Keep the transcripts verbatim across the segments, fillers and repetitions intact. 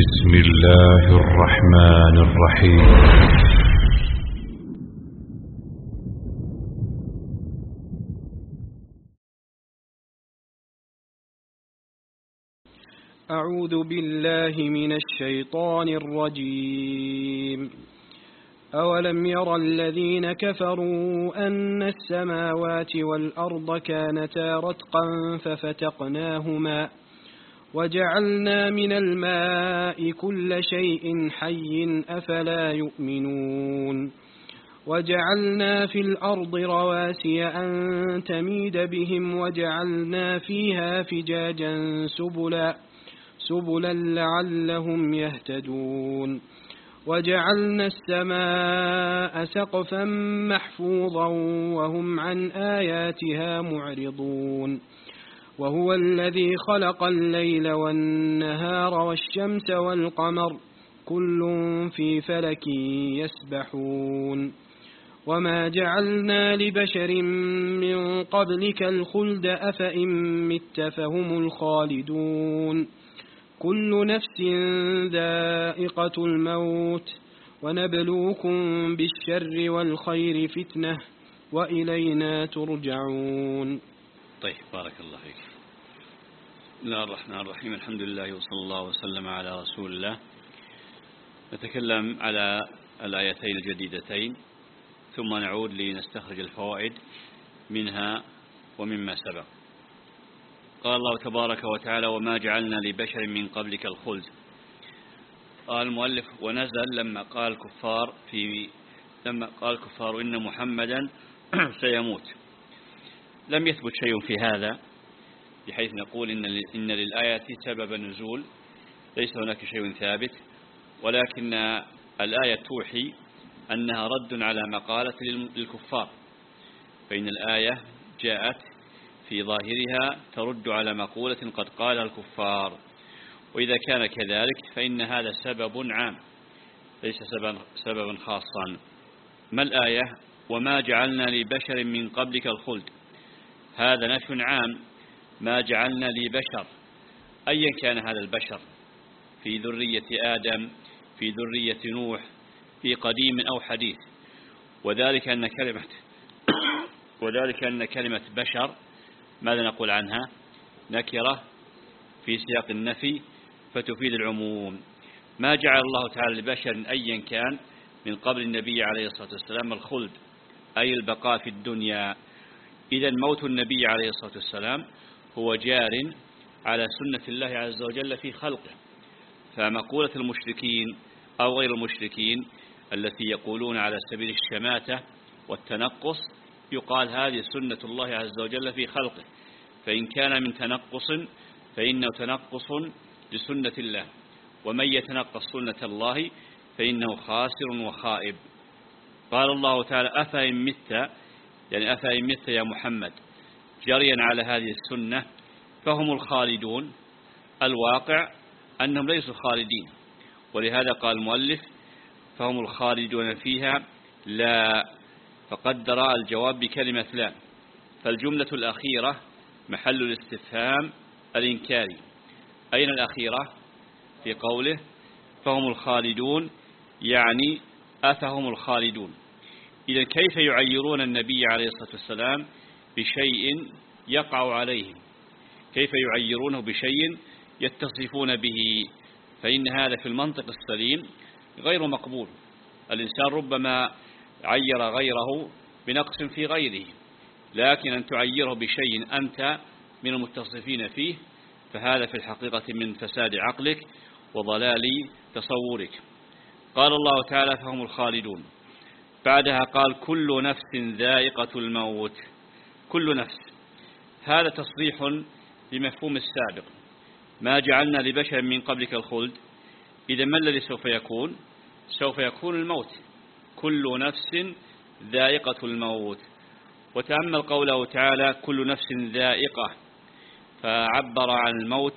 بسم الله الرحمن الرحيم. أعوذ بالله من الشيطان الرجيم. أولم ير الذين كفروا أن السماوات والأرض كانتا رتقا ففتقناهما وجعلنا من الماء كل شيء حي أفلا يؤمنون وجعلنا في الأرض رواسي أن تميد بهم وجعلنا فيها فجاجا سبلا سبلا لعلهم يهتدون وجعلنا السماء سقفا محفوظا وهم عن آياتها معرضون وهو الذي خلق الليل والنهار والشمس والقمر كل في فلك يسبحون وما جعلنا لبشر من قبلك الخلد أفإن مت فهم الخالدون كل نفس ذائقة الموت ونبلوكم بالشر والخير فتنة وإلينا ترجعون. طيب، بارك الله فيك. بسم الله الرحمن الرحيم. الحمد لله وصلى الله وسلم على رسول الله. نتكلم على الآيتين الجديدتين ثم نعود لنستخرج الفوائد منها ومما سبق. قال الله تبارك وتعالى: وما جعلنا لبشر من قبلك الخلد. قال المؤلف: ونزل لما قال الكفار في لما قال الكفار إن محمدا سيموت. لم يثبت شيء في هذا بحيث نقول إن إن للآية سبب نزول، ليس هناك شيء ثابت، ولكن الآية توحي أنها رد على مقالة للكفار، فإن الآية جاءت في ظاهرها ترد على مقولة قد قالها الكفار، وإذا كان كذلك فإن هذا سبب عام ليس سببا خاصا. ما الآية؟ وما جعلنا لبشر من قبلك الخلد. هذا نفي عام. ما جعلنا لبشر أيا كان هذا البشر، في ذرية آدم، في ذرية نوح، في قديم أو حديث، وذلك أن كلمة وذلك أن كلمة بشر ماذا نقول عنها؟ نكرة في سياق النفي فتفيد العموم. ما جعل الله تعالى لبشر أيا كان من قبل النبي عليه الصلاة والسلام الخلد، أي البقاء في الدنيا. إذا موت النبي عليه الصلاة والسلام هو جار على سنة الله عز وجل في خلقه. فمقولة المشركين أو غير المشركين التي يقولون على سبيل الشماتة والتنقص، يقال هذه سنة الله عز وجل في خلقه، فإن كان من تنقص فإنه تنقص لسنة الله، ومن يتنقص سنة الله فإنه خاسر وخائب. قال الله تعالى: أفإن مت، يعني أفإن مت يا محمد جريا على هذه السنة فهم الخالدون. الواقع أنهم ليسوا خالدين، ولهذا قال المؤلف: فهم الخالدون فيها لا، فقدر الجواب بكلمة لا، فالجملة الأخيرة محل الاستفهام الإنكاري. أين الأخيرة؟ في قوله فهم الخالدون، يعني أفهم الخالدون. إذا كيف يعيرون النبي عليه الصلاة والسلام بشيء يقع عليهم؟ كيف يعيرونه بشيء يتصفون به؟ فإن هذا في المنطق السليم غير مقبول. الإنسان ربما عير غيره بنقص في غيره، لكن أن تعيره بشيء أنت من المتصفين فيه فهذا في الحقيقة من فساد عقلك وضلال تصورك. قال الله تعالى: فهم الخالدون. بعدها قال: كل نفس ذائقة الموت. كل نفس، هذا تصريح بمفهوم السابق. ما جعلنا لبشر من قبلك الخلد، إذا ما الذي سوف يكون؟ سوف يكون الموت. كل نفس ذائقة الموت. وتأمل قوله تعالى: كل نفس ذائقة، فعبر عن الموت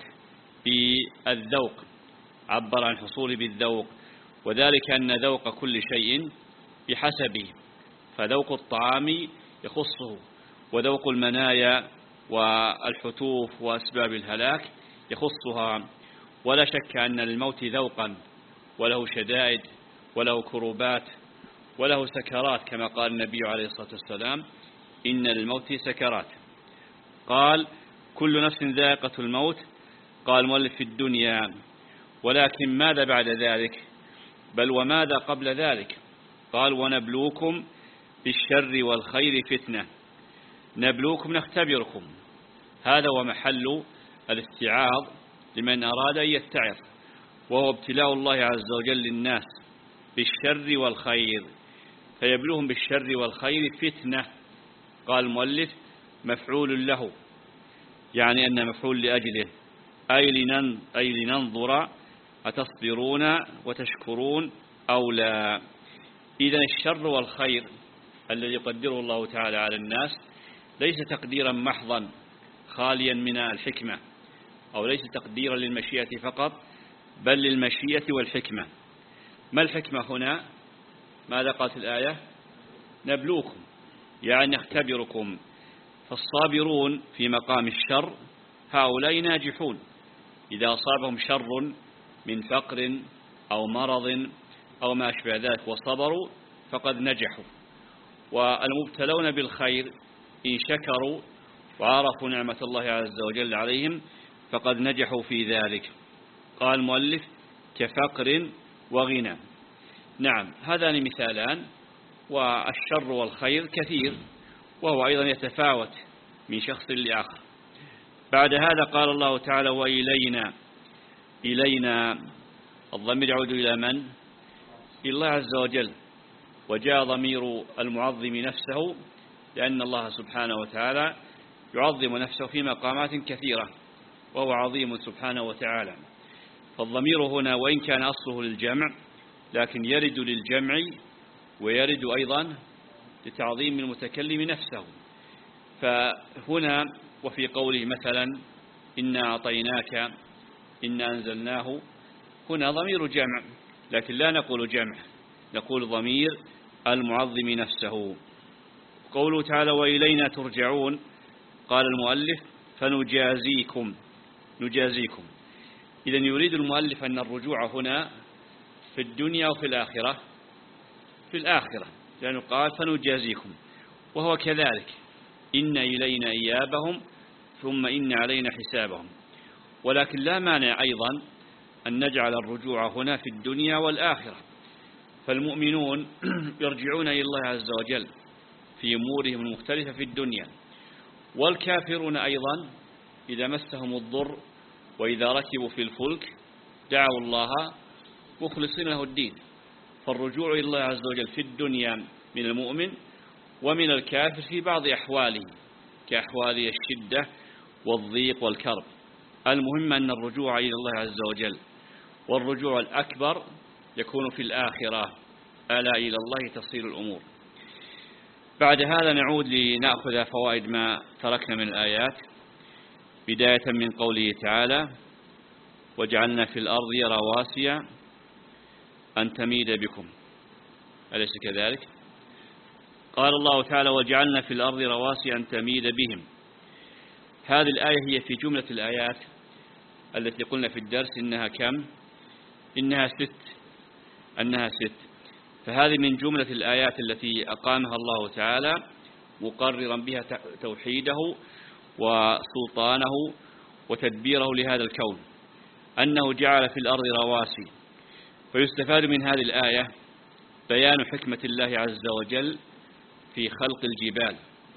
بالذوق، عبر عن حصوله بالذوق، وذلك أن ذوق كل شيء بحسبه، فذوق الطعام يخصه، وذوق المنايا والحتوف وأسباب الهلاك يخصها. ولا شك أن للموت ذوقا وله شدائد وله كروبات وله سكرات، كما قال النبي عليه الصلاة والسلام: إن للموت سكرات. قال: كل نفس ذائقة الموت. قال المؤلف: في الدنيا، ولكن ماذا بعد ذلك؟ بل وماذا قبل ذلك؟ قال: ونبلوكم بالشر والخير فتنة. نبلوكم نختبركم، هذا هو محل الاستعاض لمن أراد أن يتعظ، وهو ابتلاء الله عز وجل للناس بالشر والخير، فيبلوهم بالشر والخير فتنة. قال المؤلف: مفعول له، يعني أن مفعول لأجله، أي لننظر أتصبرون وتشكرون أو لا. إذن الشر والخير الذي يقدره الله تعالى على الناس ليس تقديرا محضا خاليا من الحكمة، أو ليس تقديرا للمشيئة فقط، بل للمشيئة والحكمة. ما الحكمة هنا؟ ماذا قالت الآية؟ نبلوكم، يعني نختبركم. فالصابرون في مقام الشر هؤلاء ناجحون، إذا أصابهم شر من فقر أو مرض أو ما أشبه ذلك وصبروا فقد نجحوا. والمبتلون بالخير إن شكروا وعرفوا نعمة الله عز وجل عليهم فقد نجحوا في ذلك. قال المؤلف: كفقر وغنى. نعم، هذان مثالان، والشر والخير كثير، وهو أيضا يتفاوت من شخص لآخر. بعد هذا قال الله تعالى: وإلينا. إلينا الضمير يعود إلى من؟ إلى الله عز وجل، وجاء ضمير المعظم نفسه لأن الله سبحانه وتعالى يعظم نفسه في مقامات كثيرة، وهو عظيم سبحانه وتعالى. فالضمير هنا وإن كان أصله للجمع لكن يرد للجمع ويرد أيضا لتعظيم المتكلم نفسه. فهنا وفي قوله مثلا: إنا أعطيناك، إنا أنزلناه، هنا ضمير جمع، لكن لا نقول جمع، نقول ضمير المعظم نفسه. قوله تعالى: وإلينا ترجعون. قال المؤلف: فنجازيكم. نجازيكم. إذن يريد المؤلف أن الرجوع هنا في الدنيا وفي الآخرة. في الآخرة، لأنه قال: فنجازيكم، وهو كذلك: إن إلينا إيابهم ثم إن علينا حسابهم. ولكن لا مانع أيضا أن نجعل الرجوع هنا في الدنيا والآخرة، فالمؤمنون يرجعون إلى الله عز وجل في أمورهم المختلفة في الدنيا، والكافرون أيضا إذا مسهم الضر وإذا ركبوا في الفلك دعوا الله مخلصين له الدين. فالرجوع إلى الله عز وجل في الدنيا من المؤمن، ومن الكافر في بعض أحواله كأحوال الشدة والضيق والكرب. المهم أن الرجوع إلى الله عز وجل، والرجوع الأكبر يكون في الآخرة، ألا إلى الله تصير الأمور. بعد هذا نعود لنأخذ فوائد ما تركنا من الآيات، بداية من قوله تعالى: وجعلنا في الأرض رواسي أن تميد بكم. أليس كذلك؟ قال الله تعالى: وجعلنا في الأرض رواسي أن تميد بهم. هذه الآية هي في جملة الآيات التي قلنا في الدرس إنها كم؟ إنها ست أنها ست فهذه من جملة الآيات التي أقامها الله تعالى مقررا بها توحيده وسلطانه وتدبيره لهذا الكون، أنه جعل في الأرض رواسي. فيستفاد من هذه الآية بيان حكمة الله عز وجل في خلق الجبال.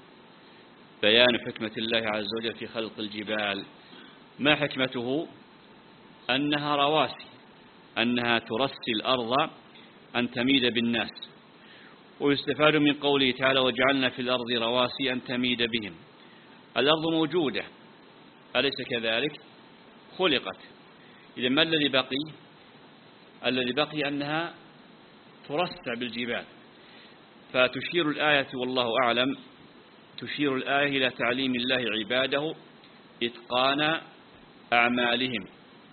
بيان حكمة الله عز وجل في خلق الجبال. ما حكمته؟ أنها رواسي، أنها ترسي الأرض أن تميد بالناس. ويستفاد من قوله تعالى: وجعلنا في الأرض رواسي أن تميد بهم. الأرض موجودة، أليس كذلك؟ خلقت. إذا ما الذي بقي؟ الذي بقي أنها ترسع بالجبال. فتشير الآية والله أعلم تشير الآية إلى تعليم الله عباده إتقان أعمالهم.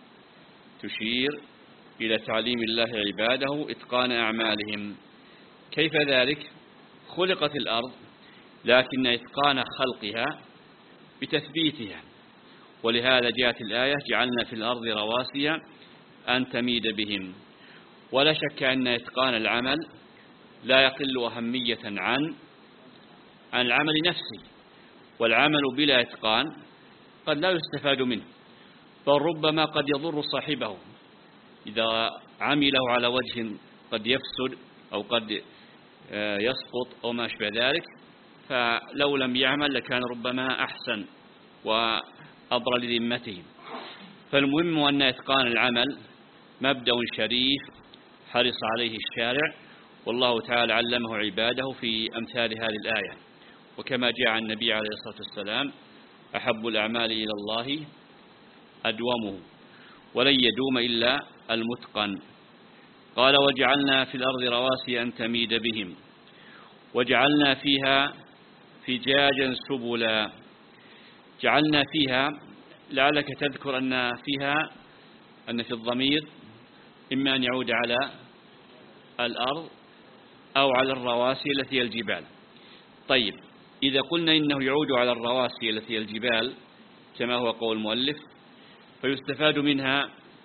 تشير إلى تعليم الله عباده إتقان أعمالهم. كيف ذلك؟ خلقت الأرض، لكن إتقان خلقها بتثبيتها ولهذا جاءت الآية جعلنا في الأرض رواسي أن تميد بهم. ولا شك أن إتقان العمل لا يقل أهمية عن عن العمل نفسه، والعمل بلا إتقان قد لا يستفاد منه، بل ربما قد يضر صاحبه إذا عمله على وجه قد يفسد أو قد يسقط أو ما أشبه ذلك، فلو لم يعمل لكان ربما أحسن وأبرى لذمته. فالمهم أن إتقان العمل مبدأ شريف حرص عليه الشارع، والله تعالى علمه عباده في أمثال هذه الآية. وكما جاء عن النبي عليه الصلاة والسلام أحب الأعمال إلى الله أدومه ولن يدوم إلا المتقن. قال وجعلنا في الأرض رواسي أن تميد بهم وجعلنا فيها فجاجا سبلا. جعلنا فيها، لعلك تذكر أن فيها أن في الضمير إما أن يعود على الأرض أو على الرواسي التي هي الجبال. طيب، إذا قلنا إنه يعود على الرواسي التي هي الجبال كما هو قول المؤلف، فيستفاد منها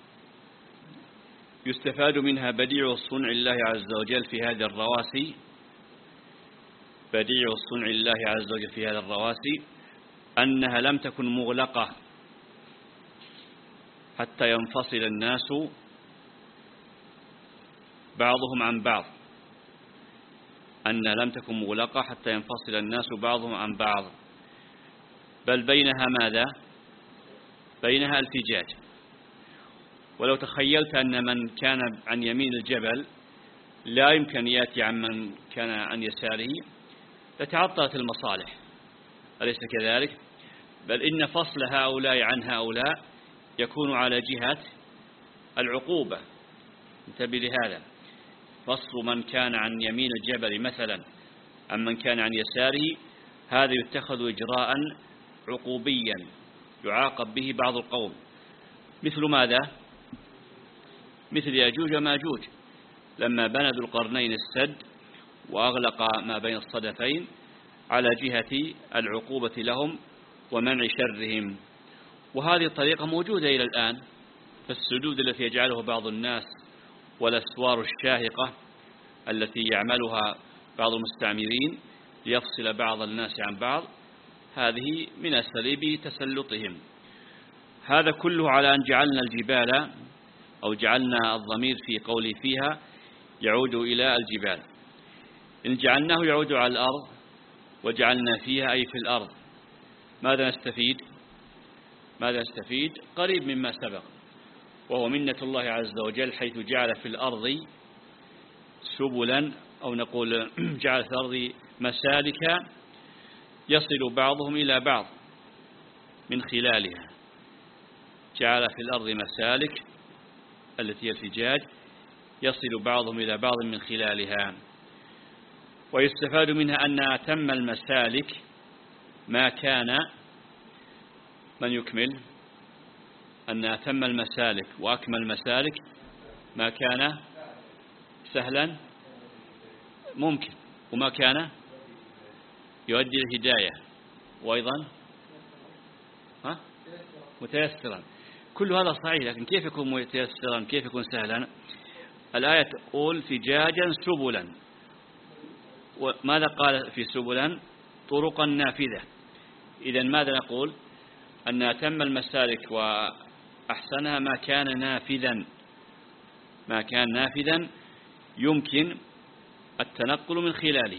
يستفاد منها بديع صنع الله عز وجل في هذه الرواسي بديع صنع الله عز وجل في هذه الرواسي أنها لم تكن مغلقة حتى ينفصل الناس بعضهم عن بعض، أن لم تكن مغلقة حتى ينفصل الناس بعضهم عن بعض، بل بينها ماذا؟ بينها الفجاج. ولو تخيلت أن من كان عن يمين الجبل لا يمكن يأتي عن من كان عن يساره لتعطلت المصالح، أليس كذلك؟ بل إن فصل هؤلاء عن هؤلاء يكون على جهة العقوبة. انتبه لهذا، فصل من كان عن يمين الجبل مثلا عن من كان عن يساره هذا يتخذ إجراء عقوبيا يعاقب به بعض القوم، مثل ماذا؟ مثل ياجوج وماجوج لما بنى ذو القرنين السد وأغلق ما بين الصدفين على جهة العقوبة لهم ومنع شرهم. وهذه الطريقة موجودة إلى الآن، فالسدود التي يجعله بعض الناس والأسوار الشاهقة التي يعملها بعض المستعمرين ليفصل بعض الناس عن بعض، هذه من أساليب تسلطهم. هذا كله على أن جعلنا الجبال أو جعلنا الضمير في قولي فيها يعود إلى الجبال. إن جعلناه يعود على الأرض وجعلنا فيها أي في الأرض، ماذا نستفيد؟ ماذا نستفيد؟ قريب مما سبق، وهو منة الله عز وجل حيث جعل في الأرض سبلا، أو نقول جعل في الأرض مسالك يصل بعضهم إلى بعض من خلالها. جعل في الأرض مسالك التي هي الفجاج يصل بعضهم إلى بعض من خلالها. ويستفاد منها أن أتم المسالك ما كان من يكمل أن أتم المسالك وأكمل المسالك ما كان سهلا ممكن، وما كان يؤدي الهداية، وأيضا ها متيسرا. كل هذا صحيح، لكن كيف يكون متيسرا؟ كيف يكون سهلا؟ الآية تقول فجاجا سبلا، وماذا قال في سبلا؟ طرقا نافذة. إذن ماذا نقول؟ أن أتم المسالك وأحسنها ما كان نافذا، ما كان نافذا يمكن التنقل من خلاله.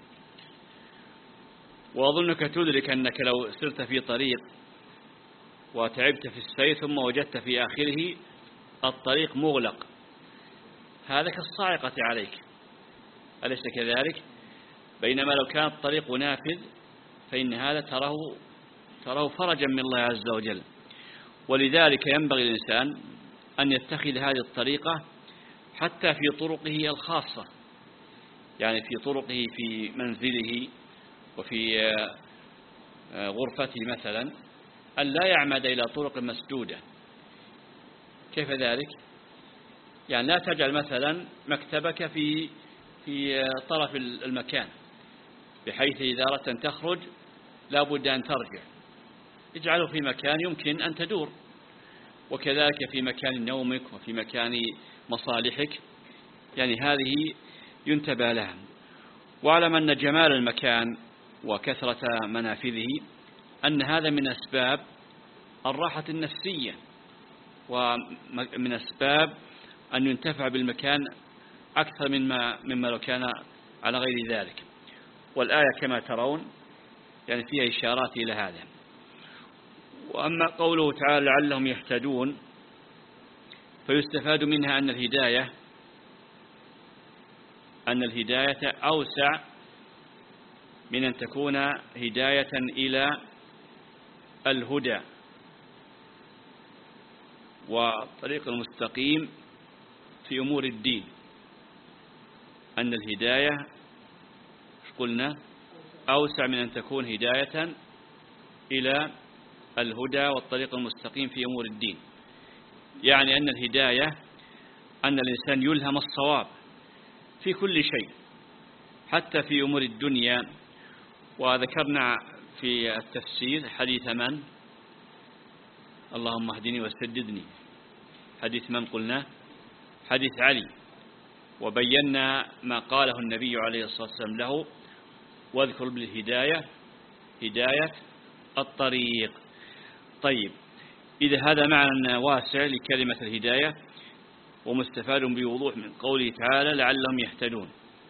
وأظنك تدرك أنك لو سرت في طريق وتعبت في السير ثم وجدت في آخره الطريق مغلق، هذا كالصاعقة عليك، أليس كذلك؟ بينما لو كان الطريق نافذ فإن هذا تراه تراه فرجا من الله عز وجل. ولذلك ينبغي الإنسان أن يتخذ هذه الطريقة حتى في طرقه الخاصة، يعني في طرقه في منزله وفي غرفته مثلا، أن لا يعمد إلى طرق مسدودة. كيف ذلك؟ يعني لا تجعل مثلا مكتبك في في طرف المكان بحيث إذا أردت أن تخرج لا بد أن ترجع، اجعله في مكان يمكن أن تدور، وكذلك في مكان نومك وفي مكان مصالحك، يعني هذه ينتبه لها. واعلم أن جمال المكان وكثرة منافذه أن هذا من أسباب الراحة النفسية، ومن أسباب أن ينتفع بالمكان أكثر مما مما لو كان على غير ذلك. والآية كما ترون يعني فيها إشارات إلى هذا. وأما قوله تعالى لعلهم يهتدون، فيستفاد منها أن الهداية أن الهداية أوسع من أن تكون هداية إلى الهدى والطريق المستقيم في أمور الدين. أن الهداية قلنا أوسع من أن تكون هداية إلى الهدى والطريق المستقيم في أمور الدين، يعني أن الهداية أن الإنسان يلهم الصواب في كل شيء حتى في أمور الدنيا. وذكرنا في التفسير حديث من؟ اللهم اهدني وسددني. حديث من قلنا؟ حديث علي، وبينا ما قاله النبي عليه الصلاة والسلام له: واذكر بالهداية هداية الطريق. طيب، إذا هذا معنى واسع لكلمة الهداية ومستفاد بوضوح من قوله تعالى لعلهم يهتدون.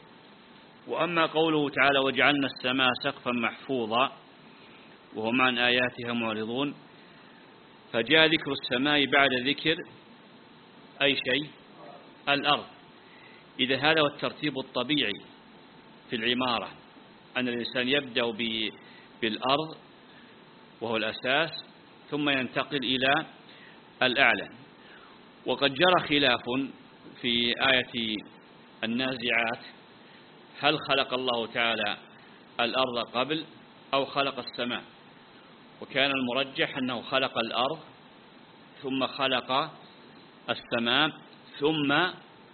وأما قوله تعالى وجعلنا السماء سقفا محفوظا وهم عن آياتها معرضون، فجاء ذكر السماء بعد ذكر أي شيء؟ الأرض. إذا هذا هو الترتيب الطبيعي في العمارة، أن الإنسان يبدأ بالأرض وهو الأساس ثم ينتقل إلى الأعلى. وقد جرى خلاف في آية النازعات: هل خلق الله تعالى الأرض قبل أو خلق السماء؟ وكان المرجح أنه خلق الأرض ثم خلق السماء ثم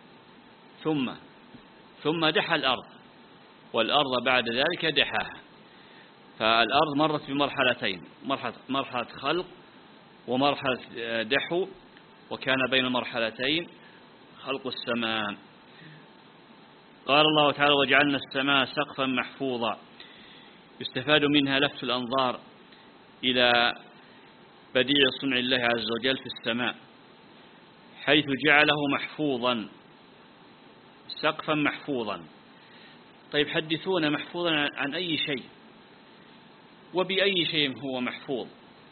ثم ثم دحى الأرض، والأرض بعد ذلك دحاها. فالأرض مرت بمرحلتين: مرحلة مرحلة خلق ومرحلة دحو، وكان بين المرحلتين خلق السماء. قال الله تعالى وجعلنا السماء سقفا محفوظا، يستفاد منها لفت الأنظار إلى بديع صنع الله عز وجل في السماء، حيث جعله محفوظا، سقفا محفوظا. طيب، حدثونا محفوظا عن أي شيء وبأي شيء هو محفوظ؟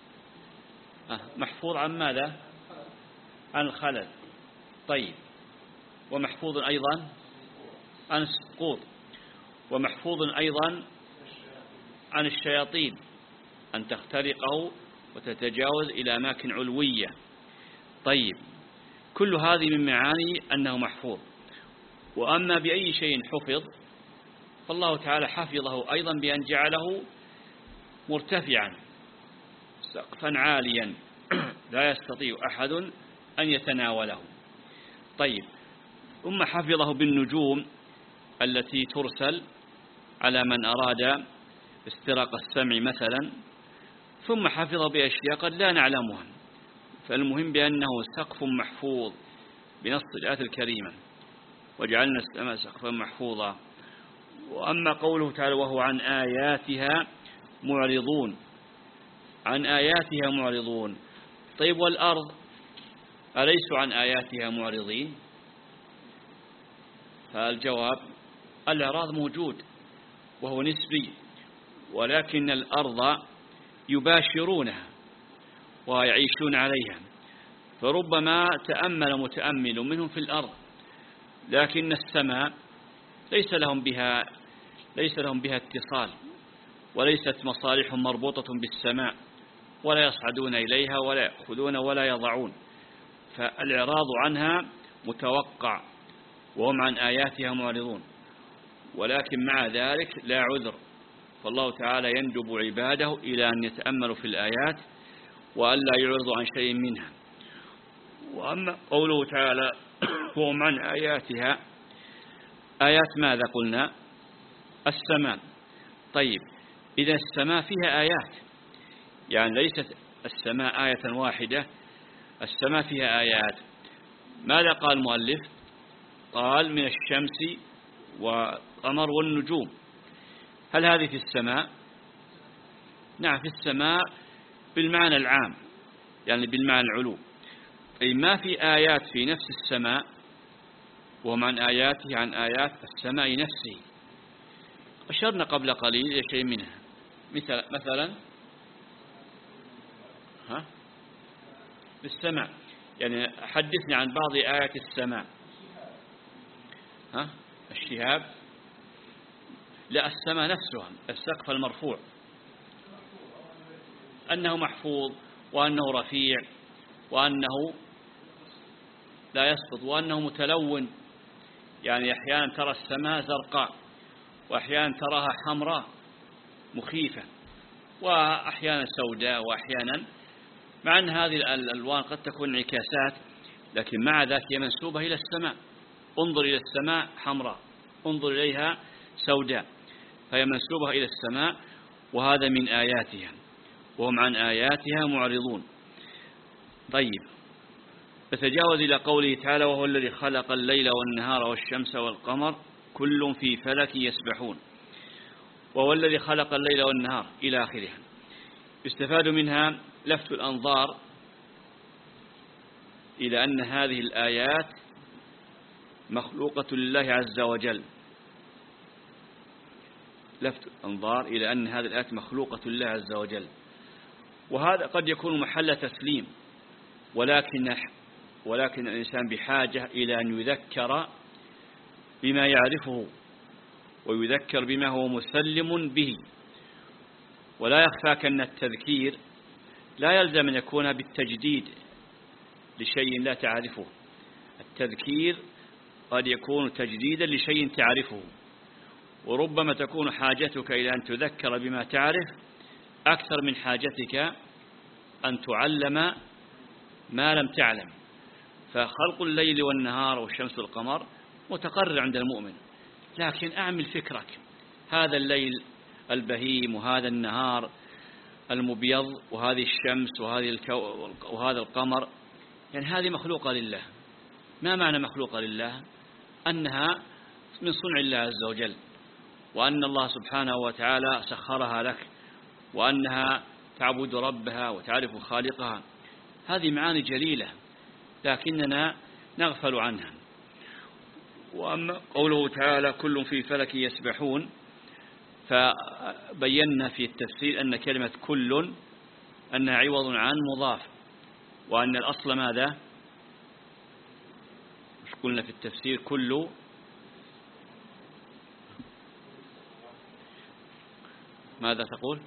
أه محفوظ عن ماذا؟ عن الخلل. طيب، ومحفوظ أيضا عن السقوط، ومحفوظ أيضا عن الشياطين أن تخترقه وتتجاوز إلى أماكن علوية. طيب، كل هذه من معاني أنه محفوظ. وأما بأي شيء حفظ، فالله تعالى حفظه أيضا بأن جعله مرتفعا سقفا عاليا لا يستطيع أحد أن يتناوله. طيب، ثم حفظه بالنجوم التي ترسل على من أراد استراق السمع مثلا، ثم حفظه بأشياء قد لا نعلمها. فالمهم بأنه سقف محفوظ بنص الآية الكريمة وجعلنا السماء سقفا محفوظا. وأما قوله تعالى وهو عن آياتها معرضون، عن آياتها معرضون. طيب، والأرض أليسوا عن آياتها معرضين؟ فالجواب الإعراض موجود وهو نسبي، ولكن الأرض يباشرونها ويعيشون عليها، فربما تأمل متأمل منهم في الأرض، لكن السماء ليس لهم بها ليس لهم بها اتصال، وليست مصالحهم مربوطة بالسماء، ولا يصعدون إليها ولا يأخذون ولا يضعون، فالإعراض عنها متوقع وهم عن آياتها معرضون. ولكن مع ذلك لا عذر، فالله تعالى يندب عباده إلى أن يتأملوا في الآيات وألا يعرضوا عن شيء منها. وأما قوله تعالى وهم عن آياتها، آيات ماذا قلنا؟ السماء. طيب، إذا السماء فيها آيات، يعني ليست السماء آية واحدة، السماء فيها آيات. ماذا قال المؤلف؟ قال من الشمس والقمر والنجوم. هل هذه في السماء؟ نعم في السماء بالمعنى العام، يعني بالمعنى العلو، أي ما في آيات في نفس السماء، وهم عن آياته عن آيات السماء نفسه. أشرنا قبل قليل إلى شيء منها، مثل مثلا ها بالسماء، يعني حدثني عن بعض آيات السماء. ها الشهاب؟ لا، السماء نفسها، السقف المرفوع، أنه محفوظ، وأنه رفيع، وأنه لا يسقط، وأنه متلون. يعني أحيانا ترى السماء زرقاء، وأحيانا تراها حمراء مخيفة، وأحيانا سوداء، وأحيانا، مع أن هذه الألوان قد تكون انعكاسات، لكن مع ذلك هي منسوبة إلى السماء. انظر إلى السماء حمراء، انظر إليها سوداء، فهي منسوبة إلى السماء، وهذا من آياتها، وهم عن آياتها معرضون. طيب، نتجاوز إلى قوله تعالى: وهو الذي خلق الليل والنهار والشمس والقمر كل في فلك يسبحون. وهو الذي خلق الليل والنهار إلى آخره. يستفاد منها لفت الأنظار إلى أن هذه الآيات مخلوقة لله عز وجل. لفت الأنظار إلى أن هذه الآيات مخلوقة لله عز وجل، وهذا قد يكون محل تسليم، ولكن ولكن الإنسان بحاجة إلى أن يذكر بما يعرفه، ويذكر بما هو مسلم به. ولا يخفاك أن التذكير لا يلزم أن يكون بالتجديد لشيء لا تعرفه. التذكير قد يكون تجديدا لشيء تعرفه، وربما تكون حاجتك إلى أن تذكر بما تعرف أكثر من حاجتك أن تعلم ما لم تعلم. فخلق الليل والنهار والشمس والقمر متقرر عند المؤمن، لكن أعمل فكرك، هذا الليل البهيم، وهذا النهار المبيض، وهذه الشمس، وهذه الكو... وهذا القمر، يعني هذه مخلوقة لله. ما معنى مخلوقة لله؟ أنها من صنع الله عز وجل، وأن الله سبحانه وتعالى سخرها لك، وأنها تعبد ربها وتعرف خالقها. هذه معاني جليلة لكننا نغفل عنها. وأما قوله تعالى كل في فلك يسبحون، فبينا في التفسير أن كلمة كل أنها عوض عن مضاف، وأن الأصل ماذا؟ مش قلنا في التفسير كل ماذا تقول؟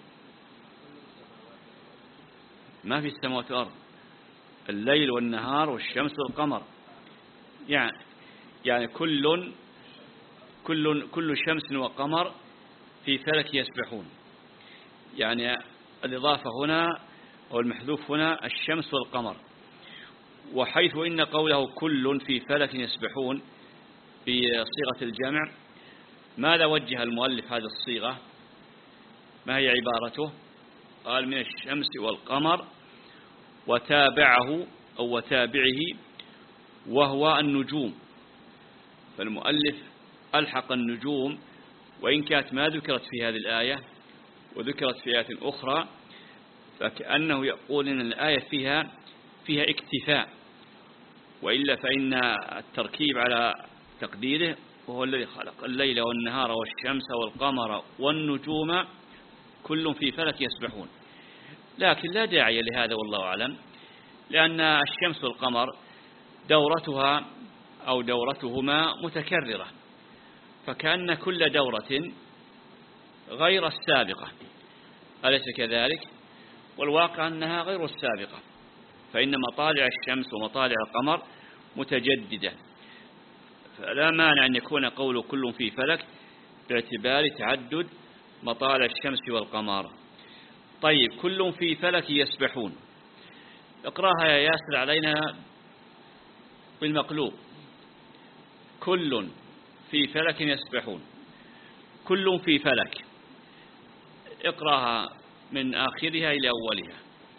ما في السماوات والأرض، الليل والنهار والشمس والقمر، يعني يعني كل كل كل شمس وقمر في فلك يسبحون. يعني الإضافة هنا أو المحذوف هنا الشمس والقمر. وحيث إن قوله كل في فلك يسبحون في صيغة الجمع، ماذا وجه المؤلف هذه الصيغة؟ ما هي عبارته؟ قال من الشمس والقمر وتابعه أو وتابعه وهو النجوم. فالمؤلف ألحق النجوم، وإن كانت ما ذكرت في هذه الآية وذكرت في آيات أخرى، فكأنه يقول إن الآية فيها فيها اكتفاء، وإلا فإن التركيب على تقديره وهو الذي خلق الليل والنهار والشمس والقمر والنجوم كل في فلك يسبحون. لكن لا داعي لهذا والله أعلم، لأن الشمس والقمر دورتها أو دورتهما متكررة، فكأن كل دورة غير السابقة، أليس كذلك؟ والواقع أنها غير السابقة، فإن مطالع الشمس ومطالع القمر متجددة، فلا مانع أن يكون قول كل في فلك باعتبار تعدد مطالع الشمس والقمر. طيب، كل في فلك يسبحون، اقرأها يا ياسر علينا بالمقلوب. كل في فلك يسبحون، كل في فلك، اقرأها من آخرها إلى أولها.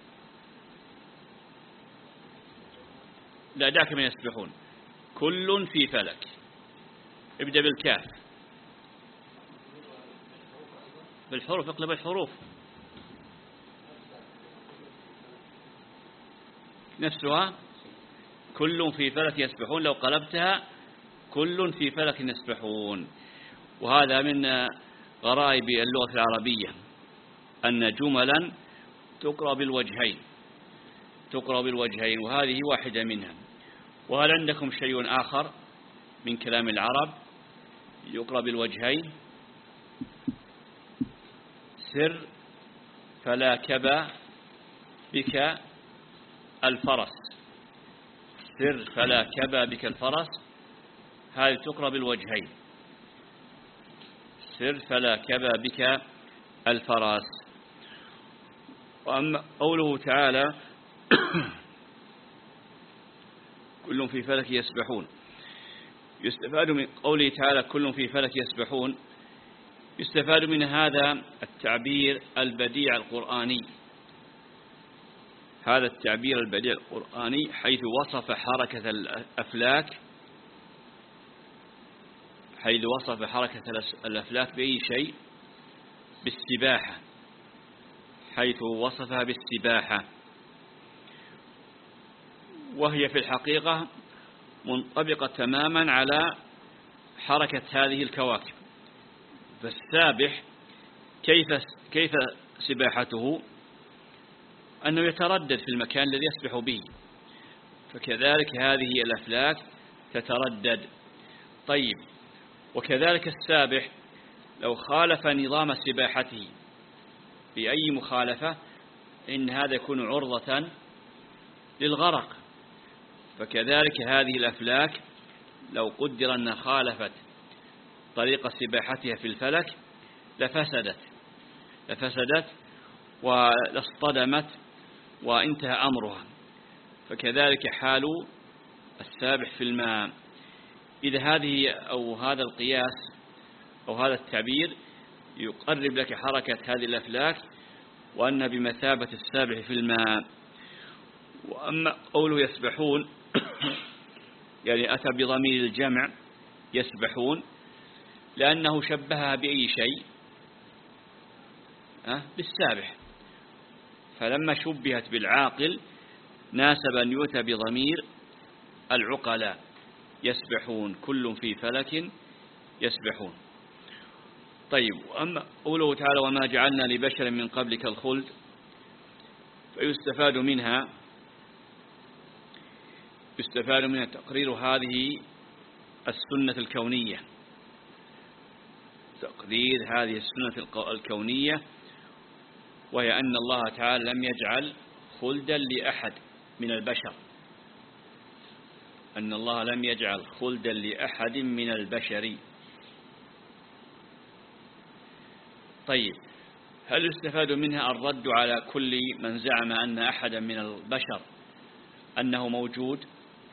لا داك من يسبحون. كل في فلك. ابدأ بالكاف. بالحروف، اقلب الحروف نفسها. كل في فلك يسبحون، لو قلبتها كل في فلك يسبحون. وهذا من غرائب اللغة العربية أن جملا تقرأ بالوجهين تقرأ بالوجهين وهذه واحدة منها. وهل عندكم شيء آخر من كلام العرب يقرأ بالوجهين؟ سر فلا كبا بك الفرس. سر فلا كبا بك الفرس، هذه تقرأ بالوجهين. سر فلا كبا بك الفرس. وأما قوله تعالى كل في فلك يسبحون، يستفاد من قوله تعالى كل في فلك يسبحون، يستفاد من هذا التعبير البديع القرآني هذا التعبير البديع القرآني حيث وصف حركة الأفلاك حيث وصف حركة الأفلاك بأي شيء؟ بالسباحة. حيث وصفها بالسباحة، وهي في الحقيقة منطبقة تماما على حركة هذه الكواكب. فالسابح كيف كيف سباحته؟ أنه يتردد في المكان الذي يسبح به، فكذلك هذه الأفلاك تتردد. طيب، وكذلك السابح لو خالف نظام سباحته بأي مخالفة إن هذا يكون عرضة للغرق. فكذلك هذه الأفلاك لو قدر أن خالفت طريقة سباحتها في الفلك لفسدت لفسدت ولاصطدمت وانتهى أمرها. فكذلك حال السابح في الماء. إذا هذه أو هذا القياس أو هذا التعبير يقرب لك حركة هذه الأفلاك وأن بمثابة السابح في الماء. وأما قوله يسبحون يعني أتى بضمير الجمع يسبحون لأنه شبهها بأي شيء؟ أه؟ بالسابح. فلما شبهت بالعاقل ناسب أن يؤتى بضمير العقلاء يسبحون. كل في فلك يسبحون. طيب، وأما قوله تعالى وما جعلنا لبشر من قبلك الخلد، فيستفاد منها يستفاد منها تقرير هذه السنة الكونية تقرير هذه السنة الكونية وهي أن الله تعالى لم يجعل خلدا لأحد من البشر أن الله لم يجعل خلدا لأحد من البشر. طيب، هل يستفاد منها الرد على كل من زعم أن أحدا من البشر أنه موجود؟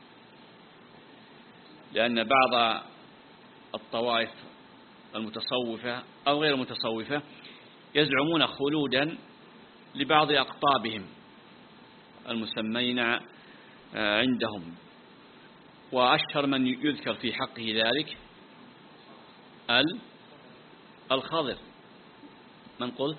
لأن بعض الطوائف المتصوفة أو غير المتصوفة يزعمون خلودا لبعض أقطابهم المسمين عندهم، وأشهر من يذكر في حقه ذلك الخضر. من قلت؟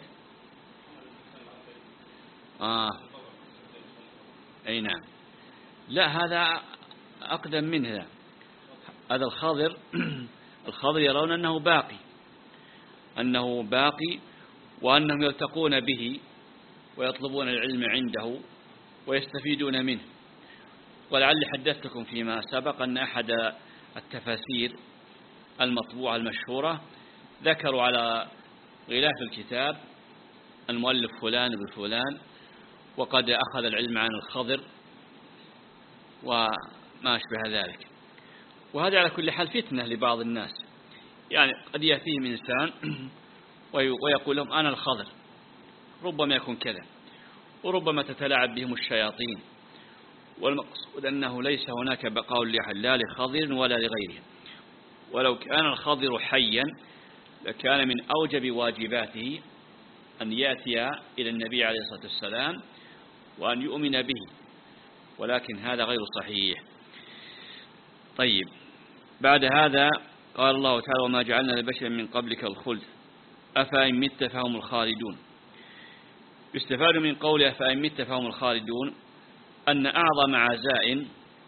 آه أي نعم. لا، هذا أقدم منه. هذا الخضر الخضر يرون أنه باقي أنه باقي وأنهم يلتقون به ويطلبون العلم عنده ويستفيدون منه. ولعل حدثتكم فيما سبق أن أحد التفاسير المطبوعة المشهورة ذكروا على غلاف الكتاب المؤلف فلان بفلان وقد أخذ العلم عن الخضر وما أشبه ذلك. وهذا على كل حال فتنة لبعض الناس، يعني قد يأتيهم إنسان ويقول لهم أنا الخضر، ربما يكون كذا، وربما تتلاعب بهم الشياطين. والمقصود أنه ليس هناك بقاء لأحد لا لخضر ولا لغيره. ولو كان الخضر حيا لكان من أوجب واجباته أن يأتي إلى النبي عليه الصلاة والسلام وأن يؤمن به، ولكن هذا غير صحيح. طيب، بعد هذا قال الله تعالى: وما جعلنا لبشر من قبلك الخلد أفإن مت فهم الخالدون. يستفاد من قول أفإن مت فهم الخالدون أن أعظم عزاء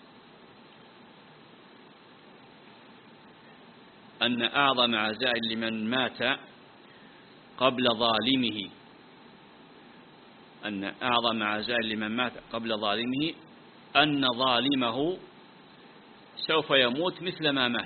أن أعظم عزاء لمن مات قبل ظالمه أن أعظم عزاء لمن مات قبل ظالمه أن ظالمه سوف يموت مثل ما مات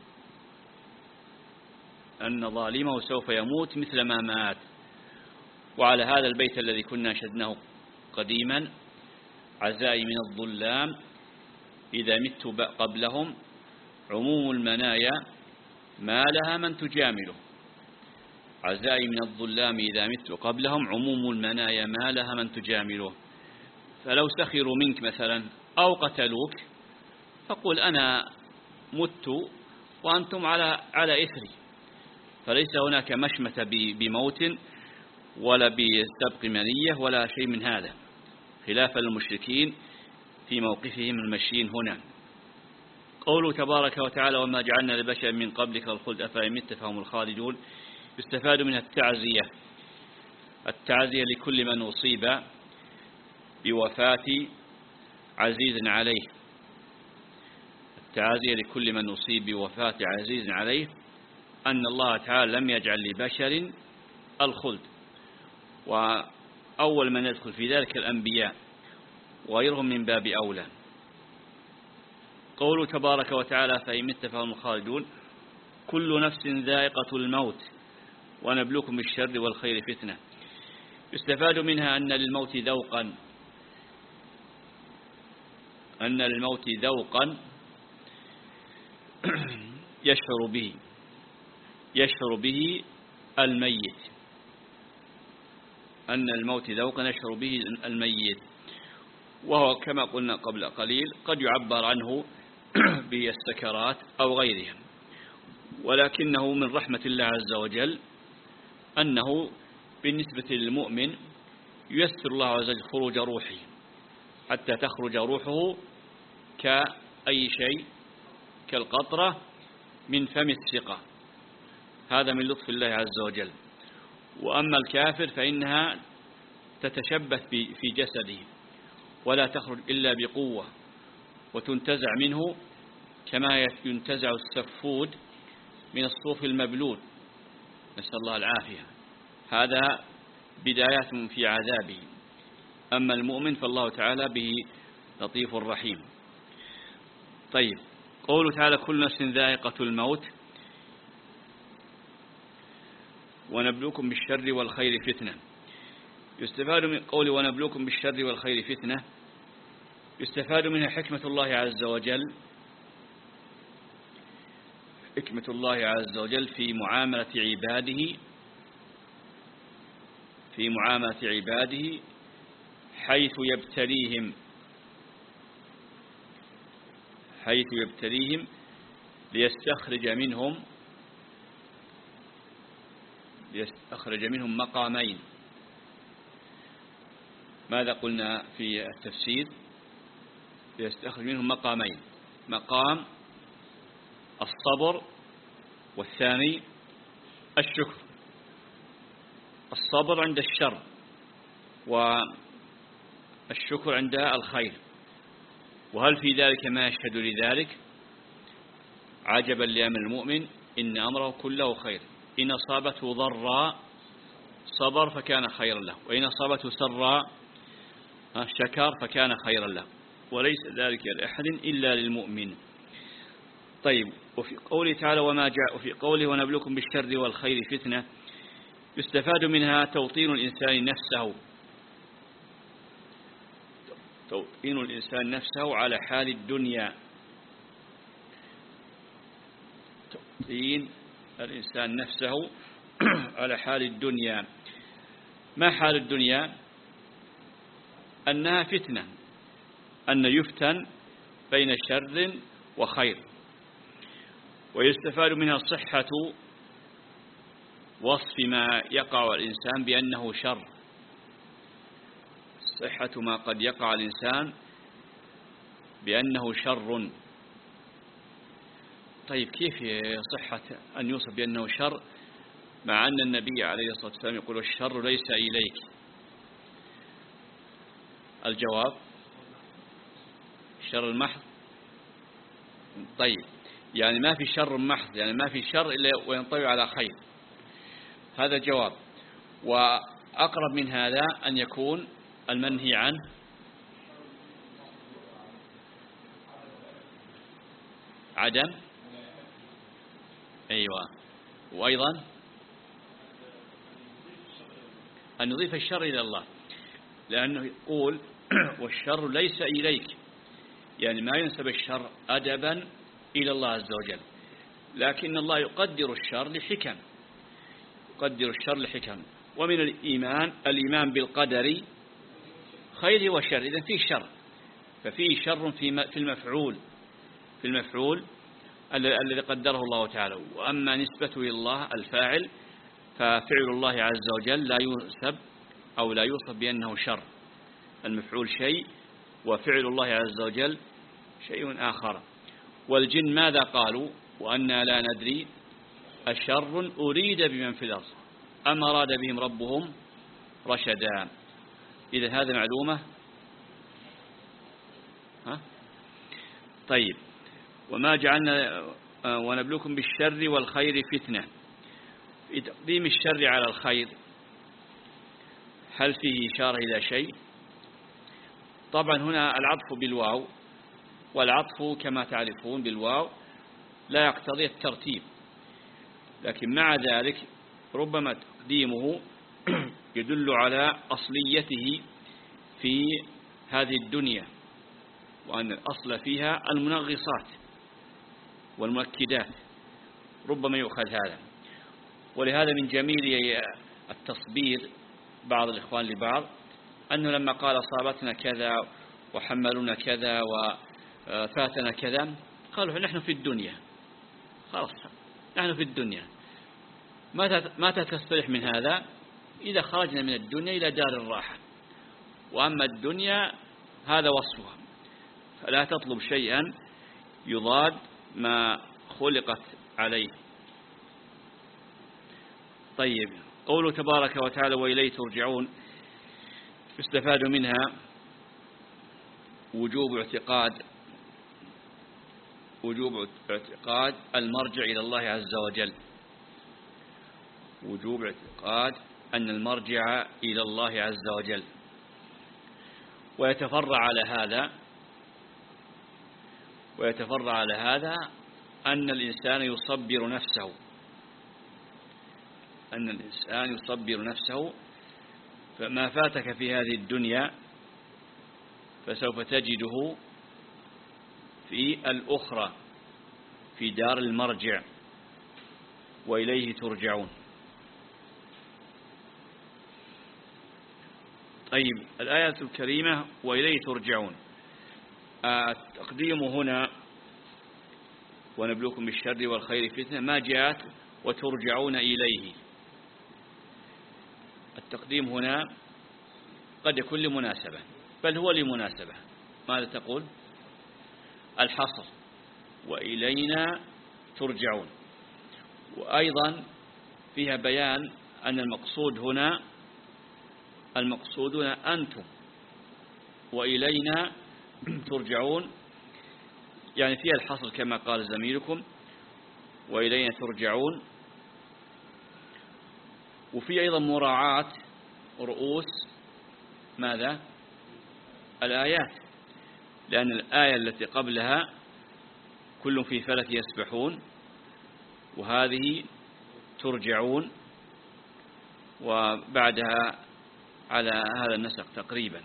أن ظالمه سوف يموت مثل ما مات. وعلى هذا البيت الذي كنا شدناه قديما: عزائي من الظلام إذا مت قبلهم عموم المنايا ما لها من تجامله. عزائي من الظلام إذا مت قبلهم عموم المنايا ما لها من تجامله. فلو سخروا منك مثلا أو قتلوك فقل أنا مت وأنتم على على إثري، فليس هناك مشمة بموت ولا بسبق منية ولا شيء من هذا، خلافا للمشركين في موقفهم المشين هنا. قوله تبارك وتعالى: وما جعلنا لبشر من قبلك الخلد أفإن مت فهم الخالدون. يستفاد منها التعزية التعزية لكل من أصيب بوفاة عزيز عليه التعزية لكل من أصيب بوفاة عزيز عليه أن الله تعالى لم يجعل لبشر الخلد، وأول من يدخل في ذلك الأنبياء وغيرهم من باب أولى. قوله تبارك وتعالى: فإن مت فهم الخالدون. كل نفس ذائقة الموت ونبلوكم بالشر والخير فتنة. يستفاد منها أن للموت ذوقا أن للموت ذوقا يشعر به يشعر به الميت أن الموت ذوقا يشعر به الميت، وهو كما قلنا قبل قليل قد يعبر عنه بالسكرات أو غيرها، ولكنه من رحمة الله عز وجل أنه بالنسبة للمؤمن ييسر الله عز وجل خروج روحه حتى تخرج روحه كأي شيء كالقطرة من فم السقا. هذا من لطف الله عز وجل. وأما الكافر فإنها تتشبث في جسده ولا تخرج إلا بقوة وتنتزع منه كما ينتزع السفود من الصوف المبلول، نسأل الله العافية. هذا بدايات في عذابه. أما المؤمن فالله تعالى به لطيف رحيم. طيب، قوله تعالى: كل نفس ذائقة الموت ونبلوكم بالشر والخير فتنة. يستفاد من قول ونبلوكم بالشر والخير فتنة يستفاد منها حكمة الله عز وجل حكمة الله عز وجل في معاملة عباده في معاملة عباده حيث يبتليهم حيث يبتليهم ليستخرج منهم ليستخرج منهم مقامين. ماذا قلنا في التفسير؟ ليستخرج منهم مقامين: مقام الصبر، والثاني الشكر. الصبر عند الشر والشكر عند الخير. وهل في ذلك ما يشهد لذلك؟ عجبا لأمر المؤمن إن أمره كله خير، إن أصابته ضراء صبر فكان خيرا له، وإن أصابته سراء شكر فكان خيرا له، وليس ذلك لأحد إلا للمؤمن. طيب، وفي قوله تعالى وما جاء وفي قوله ونبلوكم بالشر والخير فتنة يستفاد منها توطين الإنسان نفسه توطين الإنسان نفسه على حال الدنيا توطين الإنسان نفسه على حال الدنيا. ما حال الدنيا؟ أنها فتنة، أن يفتن بين شر وخير. ويستفاد منها صحة وصف ما يقع الإنسان بأنه شر، صحة ما قد يقع الإنسان بأنه شر. طيب كيف صحة أن يوصف بأنه شر مع أن النبي عليه الصلاة والسلام يقول الشر ليس إليك؟ الجواب الشر المحض. طيب يعني ما في شر محض، يعني ما في شر إلا وينطوي على خير، هذا جواب. وأقرب من هذا أن يكون المنهي عنه عدم، أيوة، وأيضا أن نضيف الشر إلى الله، لأنه يقول والشر ليس إليك، يعني ما ينسب الشر أدبا إلى الله عز وجل، لكن الله يقدر الشر لحكم، يقدر الشر لحكم. ومن الإيمان الإيمان بالقدر خير وشر، إذن فيه شر، ففيه شر في المفعول في المفعول الذي قدره الله تعالى. وأما نسبته إلى الله الفاعل ففعل الله عز وجل لا ينسب أو لا يوصف بأنه شر، المفعول شيء وفعل الله عز وجل شيء آخر. والجن ماذا قالوا؟ وأنا لا ندري أشر أريد بمن في الأرض أم أراد بهم ربهم رشدا. إذا هذا معلومة. ها؟ طيب وما جعلنا ونبلوكم بالشر والخير فتنة، في تقديم الشر على الخير هل فيه إشارة إلى شيء؟ طبعا هنا العطف بالواو، والعطف كما تعرفون بالواو لا يقتضي الترتيب، لكن مع ذلك ربما تقديمه يدل على أصليته في هذه الدنيا، وأن الأصل فيها المنغصات والمؤكدات، ربما يؤخذ هذا. ولهذا من جميل التصبير بعض الإخوان لبعض أنه لما قال أصابتنا كذا وحملونا كذا وفاتنا كذا قالوا نحن في الدنيا، خلاص نحن في الدنيا. متى تستريح من هذا؟ إذا خرجنا من الدنيا إلى دار الراحة، وأما الدنيا هذا وصفها، فلا تطلب شيئا يضاد ما خلقت عليه. طيب قوله تبارك وتعالى وإليه ترجعون، يستفاد منها وجوب اعتقاد وجوب اعتقاد المرجع إلى الله عز وجل، وجوب اعتقاد أن المرجع إلى الله عز وجل. ويتفرع على هذا ويتفرع على هذا أن الإنسان يصبر نفسه أن الإنسان يصبر نفسه فما فاتك في هذه الدنيا فسوف تجده في الأخرى، في دار المرجع وإليه ترجعون. طيب الآية الكريمة وإليه ترجعون، التقديم هنا ونبلوكم بالشر والخير فتنة، ما جاءت وترجعون إليه. التقديم هنا قد يكون لمناسبة، بل هو لمناسبة. ماذا تقول؟ الحصر وإلينا ترجعون. وأيضا فيها بيان أن المقصود هنا المقصود هنا أنتم، وإلينا ترجعون يعني فيها الحصر كما قال زميلكم وإلينا ترجعون. وفي أيضا مراعاة رؤوس ماذا؟ الآيات، لأن الآية التي قبلها كل في فلك يسبحون، وهذه ترجعون، وبعدها على هذا النسق تقريبا.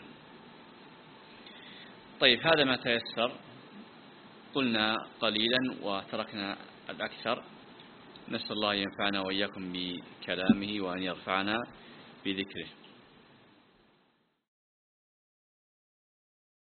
طيب هذا ما تيسر، قلنا قليلا وتركنا الأكثر. نسأل الله ينفعنا وإياكم بكلامه وأن يرفعنا بذكره.